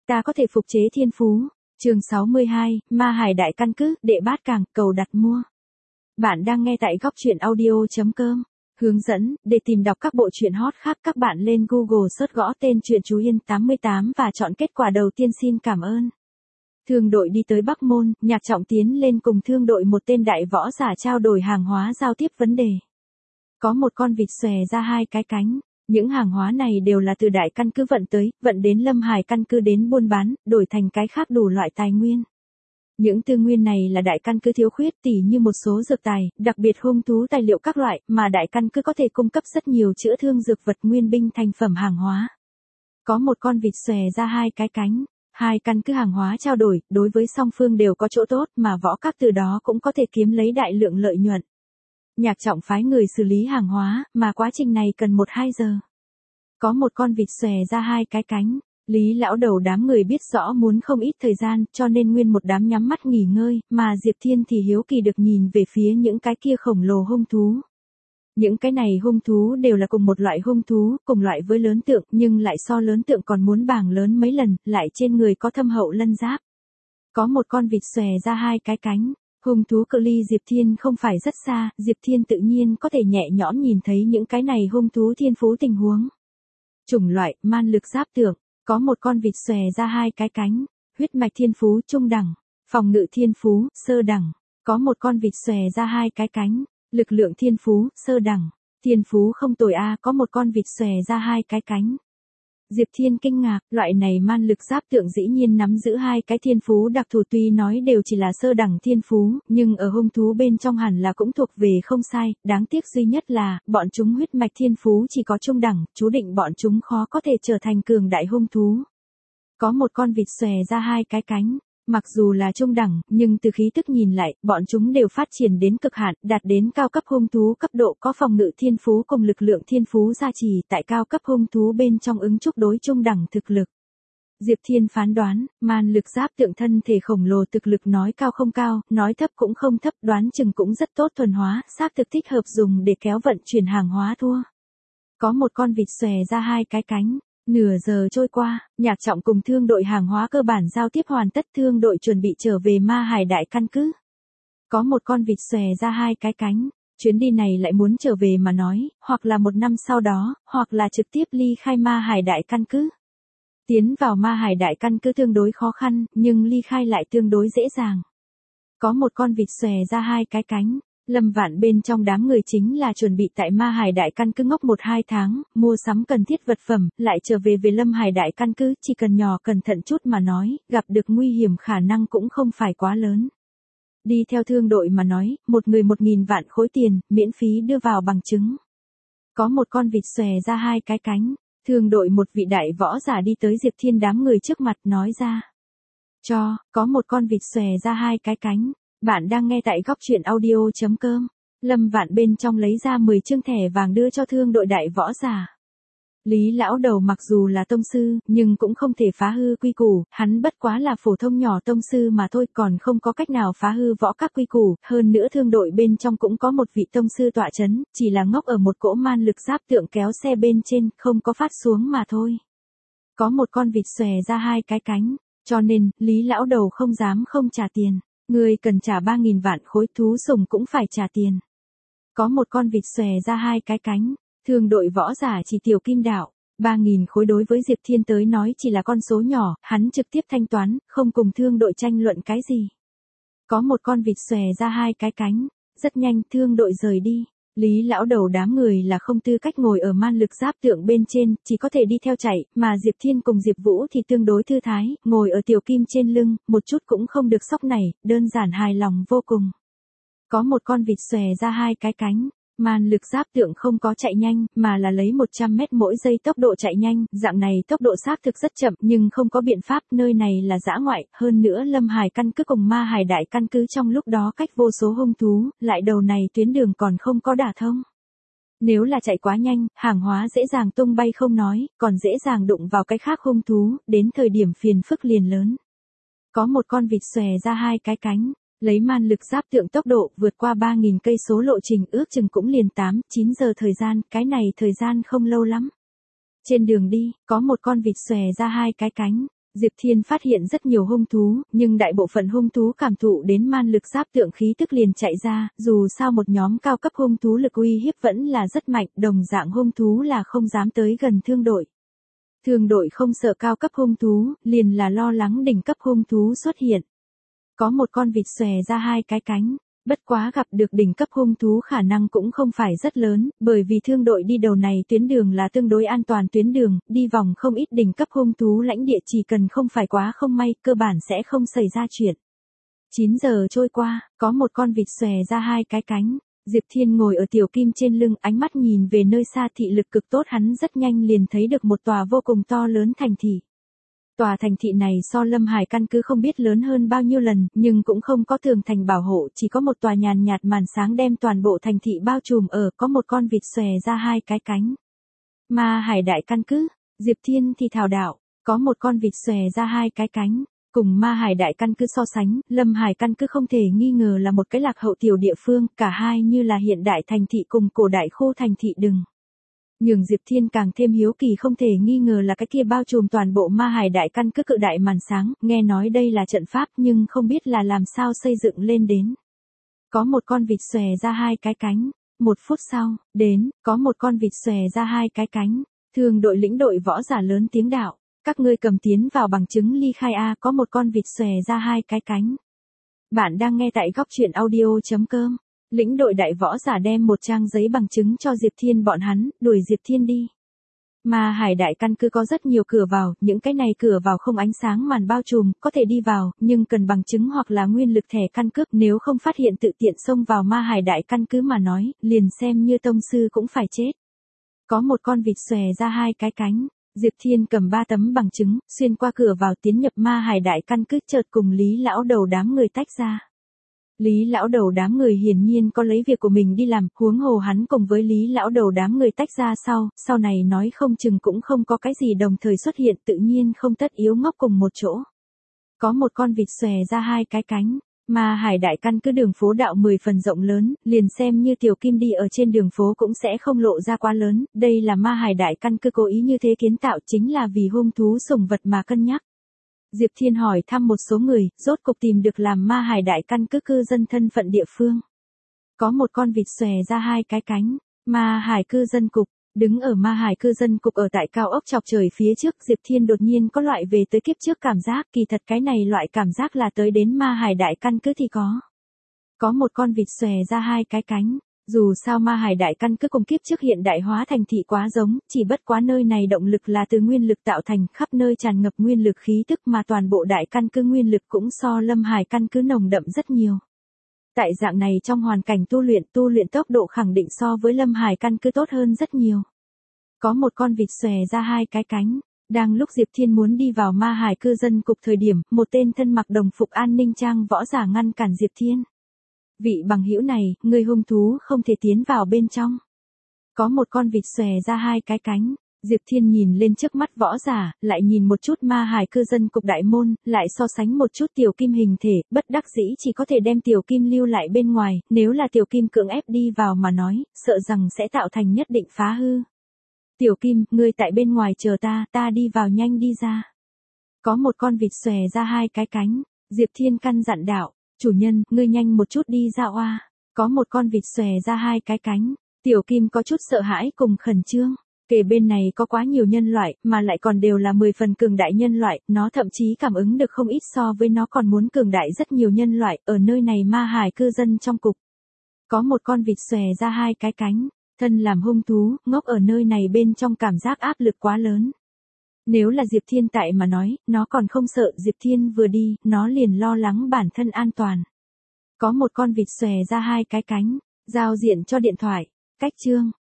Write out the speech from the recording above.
Ta có thể phục chế thiên phú. Chương 62, Ma Hải Đại Căn Cứ, Đệ Bát Càng, cầu đặt mua. Bạn đang nghe tại góc truyện audio.com. Hướng dẫn, để tìm đọc các bộ truyện hot khác các bạn lên Google search gõ tên truyện Chú Yên 88 và chọn kết quả đầu tiên. Xin cảm ơn. Thương đội đi tới Bắc Môn, Nhạc Trọng tiến lên cùng thương đội một tên đại võ giả trao đổi hàng hóa giao tiếp vấn đề. Có một con vịt xòe ra hai cái cánh. Những hàng hóa này đều là từ đại căn cứ vận tới, vận đến Lâm Hải căn cứ đến buôn bán, đổi thành cái khác đủ loại tài nguyên. Những tư nguyên này là đại căn cứ thiếu khuyết tỉ như một số dược tài, đặc biệt hung thú tài liệu các loại, mà đại căn cứ có thể cung cấp rất nhiều chữa thương dược vật nguyên binh thành phẩm hàng hóa. Có một con vịt xòe ra hai cái cánh, hai căn cứ hàng hóa trao đổi, đối với song phương đều có chỗ tốt mà võ các từ đó cũng có thể kiếm lấy đại lượng lợi nhuận. Nhạc Trọng phái người xử lý hàng hóa, mà quá trình này cần 1-2 giờ. Có một con vịt xòe ra hai cái cánh, Lý lão đầu đám người biết rõ muốn không ít thời gian, cho nên nguyên một đám nhắm mắt nghỉ ngơi, mà Diệp Thiên thì hiếu kỳ được nhìn về phía những cái kia khổng lồ hung thú. Những cái này hung thú đều là cùng một loại hung thú, cùng loại với lớn tượng, nhưng lại so lớn tượng còn muốn bảng lớn mấy lần, lại trên người có thâm hậu lân giáp. Có một con vịt xòe ra hai cái cánh. Hung thú cự ly Diệp Thiên không phải rất xa, Diệp Thiên tự nhiên có thể nhẹ nhõm nhìn thấy những cái này hung thú thiên phú tình huống. Chủng loại, man lực giáp tượng, có một con vịt xòe ra hai cái cánh, huyết mạch thiên phú trung đẳng, phòng ngự thiên phú, sơ đẳng, có một con vịt xòe ra hai cái cánh, lực lượng thiên phú, sơ đẳng, thiên phú không tồi a, có một con vịt xòe ra hai cái cánh. Diệp Thiên kinh ngạc, loại này man lực giáp tượng dĩ nhiên nắm giữ hai cái thiên phú đặc thù, tuy nói đều chỉ là sơ đẳng thiên phú, nhưng ở hung thú bên trong hẳn là cũng thuộc về không sai, đáng tiếc duy nhất là, bọn chúng huyết mạch thiên phú chỉ có trung đẳng, chú định bọn chúng khó có thể trở thành cường đại hung thú. Có một con vịt xòe ra hai cái cánh, mặc dù là trung đẳng, nhưng từ khí tức nhìn lại, bọn chúng đều phát triển đến cực hạn, đạt đến cao cấp hung thú cấp độ, có phòng ngự thiên phú cùng lực lượng thiên phú gia trì, tại cao cấp hung thú bên trong ứng chúc đối trung đẳng thực lực. Diệp Thiên phán đoán, man lực giáp tượng thân thể khổng lồ, thực lực nói cao không cao, nói thấp cũng không thấp, đoán chừng cũng rất tốt thuần hóa, xác thực thích hợp dùng để kéo vận chuyển hàng hóa thua. Có một con vịt xòe ra hai cái cánh. Nửa giờ trôi qua, Nhạc Trọng cùng thương đội hàng hóa cơ bản giao tiếp hoàn tất, thương đội chuẩn bị trở về Ma Hải Đại Căn Cứ. Có một con vịt xòe ra hai cái cánh, chuyến đi này lại muốn trở về mà nói, hoặc là 1 năm sau đó, hoặc là trực tiếp ly khai Ma Hải Đại Căn Cứ. Tiến vào Ma Hải Đại Căn Cứ tương đối khó khăn, nhưng ly khai lại tương đối dễ dàng. Có một con vịt xòe ra hai cái cánh. Lâm Vạn bên trong đám người chính là chuẩn bị tại Ma Hải Đại Căn Cứ ngốc 1-2 tháng, mua sắm cần thiết vật phẩm, lại trở về Lâm Hải Đại Căn Cứ, chỉ cần nhỏ cẩn thận chút mà nói, gặp được nguy hiểm khả năng cũng không phải quá lớn. Đi theo thương đội mà nói, một người 1.000 vạn khối tiền, miễn phí đưa vào bằng chứng. Có một con vịt xòe ra hai cái cánh, thương đội một vị đại võ giả đi tới Diệp Thiên đám người trước mặt nói ra. Có một con vịt xòe ra hai cái cánh. Bạn đang nghe tại góc truyện audio.com. Lâm Vạn bên trong lấy ra 10 chương thẻ vàng đưa cho thương đội đại võ giả. Lý lão đầu mặc dù là tông sư, nhưng cũng không thể phá hư quy củ, hắn bất quá là phổ thông nhỏ tông sư mà thôi, còn không có cách nào phá hư võ các quy củ, hơn nữa thương đội bên trong cũng có một vị tông sư tọa chấn, chỉ là ngốc ở một cỗ man lực giáp tượng kéo xe bên trên, không có phát xuống mà thôi. Có một con vịt xòe ra hai cái cánh, cho nên, Lý lão đầu không dám không trả tiền. Người cần trả 3.000 vạn khối, thú sủng cũng phải trả tiền. Có một con vịt xòe ra hai cái cánh, thương đội võ giả chỉ tiểu kim đạo, 3.000 khối đối với Diệp Thiên tới nói chỉ là con số nhỏ, hắn trực tiếp thanh toán, không cùng thương đội tranh luận cái gì. Có một con vịt xòe ra hai cái cánh, rất nhanh thương đội rời đi. Lý lão đầu đám người là không tư cách ngồi ở man lực giáp tượng bên trên, chỉ có thể đi theo chạy, mà Diệp Thiên cùng Diệp Vũ thì tương đối thư thái, ngồi ở tiểu kim trên lưng, một chút cũng không được sóc này, đơn giản hài lòng vô cùng. Có một con vịt xòe ra hai cái cánh, man lực giáp tượng không có chạy nhanh, mà là lấy 100 mét mỗi giây tốc độ chạy nhanh, dạng này tốc độ xác thực rất chậm, nhưng không có biện pháp, nơi này là dã ngoại, hơn nữa Lâm Hải Căn Cứ cùng Ma Hải Đại Căn Cứ trong lúc đó cách vô số hung thú, lại đầu này tuyến đường còn không có đả thông. Nếu là chạy quá nhanh, hàng hóa dễ dàng tung bay không nói, còn dễ dàng đụng vào cái khác hung thú, đến thời điểm phiền phức liền lớn. Có một con vịt xòe ra hai cái cánh, lấy man lực giáp tượng tốc độ vượt qua 3.000 cây số lộ trình, ước chừng cũng liền 8-9 giờ thời gian, cái này thời gian không lâu lắm. Trên đường đi, có một con vịt xòe ra hai cái cánh, Diệp Thiên phát hiện rất nhiều hung thú, nhưng đại bộ phận hung thú cảm thụ đến man lực giáp tượng khí tức liền chạy ra, dù sao một nhóm cao cấp hung thú lực uy hiếp vẫn là rất mạnh, đồng dạng hung thú là không dám tới gần thương đội. Thương đội không sợ cao cấp hung thú, liền là lo lắng đỉnh cấp hung thú xuất hiện. Có một con vịt xòe ra hai cái cánh, bất quá gặp được đỉnh cấp hung thú khả năng cũng không phải rất lớn, bởi vì thương đội đi đầu này tuyến đường là tương đối an toàn tuyến đường, đi vòng không ít đỉnh cấp hung thú lãnh địa chỉ cần không phải quá không may, cơ bản sẽ không xảy ra chuyện. 9 giờ trôi qua, có một con vịt xòe ra hai cái cánh. Diệp Thiên ngồi ở tiểu kim trên lưng, ánh mắt nhìn về nơi xa, thị lực cực tốt, hắn rất nhanh liền thấy được một tòa vô cùng to lớn thành thị. Tòa thành thị này so Lâm Hải căn cứ không biết lớn hơn bao nhiêu lần, nhưng cũng không có tường thành bảo hộ, chỉ có một tòa nhàn nhạt màn sáng đem toàn bộ thành thị bao trùm, ở có một con vịt xòe ra hai cái cánh. Ma Hải đại căn cứ, Diệp Thiên thì thảo đạo, có một con vịt xòe ra hai cái cánh. Cùng Ma Hải đại căn cứ so sánh, Lâm Hải căn cứ không thể nghi ngờ là một cái lạc hậu tiểu địa phương, cả hai như là hiện đại thành thị cùng cổ đại khu thành thị đừng. Nhưng Diệp Thiên càng thêm hiếu kỳ không thể nghi ngờ là cái kia bao trùm toàn bộ Ma Hải đại căn cứ cự đại màn sáng, nghe nói đây là trận pháp nhưng không biết là làm sao xây dựng lên đến. Có một con vịt xòe ra hai cái cánh, 1 phút sau, đến, có một con vịt xòe ra hai cái cánh, thương đội lĩnh đội võ giả lớn tiếng đạo. Các ngươi cầm tiến vào bằng chứng ly khai A, có một con vịt xòe ra hai cái cánh. Bạn đang nghe tại góc truyện audio.com. Lĩnh đội đại võ giả đem một trang giấy bằng chứng cho Diệp Thiên bọn hắn, đuổi Diệp Thiên đi. Ma Hải đại căn cứ có rất nhiều cửa vào, những cái này cửa vào không ánh sáng màn bao trùm, có thể đi vào, nhưng cần bằng chứng hoặc là nguyên lực thẻ căn cước, nếu không phát hiện tự tiện xông vào Ma Hải đại căn cứ mà nói, liền xem như tông sư cũng phải chết. Có một con vịt xòe ra hai cái cánh. Diệp Thiên cầm 3 tấm bằng chứng, xuyên qua cửa vào tiến nhập Ma Hải đại căn cứ, chợt cùng Lý lão đầu đám người tách ra. Lý lão đầu đám người hiển nhiên có lấy việc của mình đi làm, huống hồ hắn cùng với Lý lão đầu đám người tách ra sau này nói không chừng cũng không có cái gì đồng thời xuất hiện, tự nhiên không tất yếu ngốc cùng một chỗ. Có một con vịt xòe ra hai cái cánh. Ma Hải đại căn cứ đường phố đạo 10 phần rộng lớn, liền xem như tiểu kim đi ở trên đường phố cũng sẽ không lộ ra quá lớn, đây là Ma Hải đại căn cứ cố ý như thế kiến tạo, chính là vì hung thú sủng vật mà cân nhắc. Diệp Thiên hỏi thăm một số người, rốt cục tìm được làm Ma Hải đại căn cứ cư dân thân phận địa phương. Có một con vịt xòe ra hai cái cánh, Ma Hải cư dân cục. Đứng ở Ma Hải cư dân cục ở tại cao ốc chọc trời phía trước, Diệp Thiên đột nhiên có loại về tới kiếp trước cảm giác, kỳ thật cái này loại cảm giác là tới đến Ma Hải đại căn cứ thì có. Có một con vịt xòe ra hai cái cánh, dù sao Ma Hải đại căn cứ cùng kiếp trước hiện đại hóa thành thị quá giống, chỉ bất quá nơi này động lực là từ nguyên lực tạo thành, khắp nơi tràn ngập nguyên lực khí tức mà toàn bộ đại căn cứ nguyên lực cũng so Lâm Hải căn cứ nồng đậm rất nhiều. Tại dạng này trong hoàn cảnh tu luyện tốc độ khẳng định so với Lâm Hải căn cứ tốt hơn rất nhiều. Có một con vịt xòe ra hai cái cánh, đang lúc Diệp Thiên muốn đi vào Ma Hải cư dân cục thời điểm, một tên thân mặc đồng phục an ninh trang võ giả ngăn cản Diệp Thiên. Vị bằng hữu này, người hung thú không thể tiến vào bên trong. Có một con vịt xòe ra hai cái cánh. Diệp Thiên nhìn lên trước mắt võ giả, lại nhìn một chút Ma Hải cư dân cục đại môn, lại so sánh một chút tiểu kim hình thể, bất đắc dĩ chỉ có thể đem tiểu kim lưu lại bên ngoài, nếu là tiểu kim cưỡng ép đi vào mà nói, sợ rằng sẽ tạo thành nhất định phá hư. Tiểu kim, ngươi tại bên ngoài chờ ta đi vào nhanh đi ra. Có một con vịt xòe ra hai cái cánh, Diệp Thiên căn dặn đạo, chủ nhân, ngươi nhanh một chút đi ra oa. Có một con vịt xòe ra hai cái cánh, tiểu kim có chút sợ hãi cùng khẩn trương. Kể bên này có quá nhiều nhân loại, mà lại còn đều là 10 phần cường đại nhân loại, nó thậm chí cảm ứng được không ít so với nó còn muốn cường đại rất nhiều nhân loại, ở nơi này Ma Hải cư dân trong cục. Có một con vịt xòe ra hai cái cánh, thân làm hung thú, ngốc ở nơi này bên trong cảm giác áp lực quá lớn. Nếu là Diệp Thiên tại mà nói, nó còn không sợ, Diệp Thiên vừa đi, nó liền lo lắng bản thân an toàn. Có một con vịt xòe ra hai cái cánh, giao diện cho điện thoại, cách chương.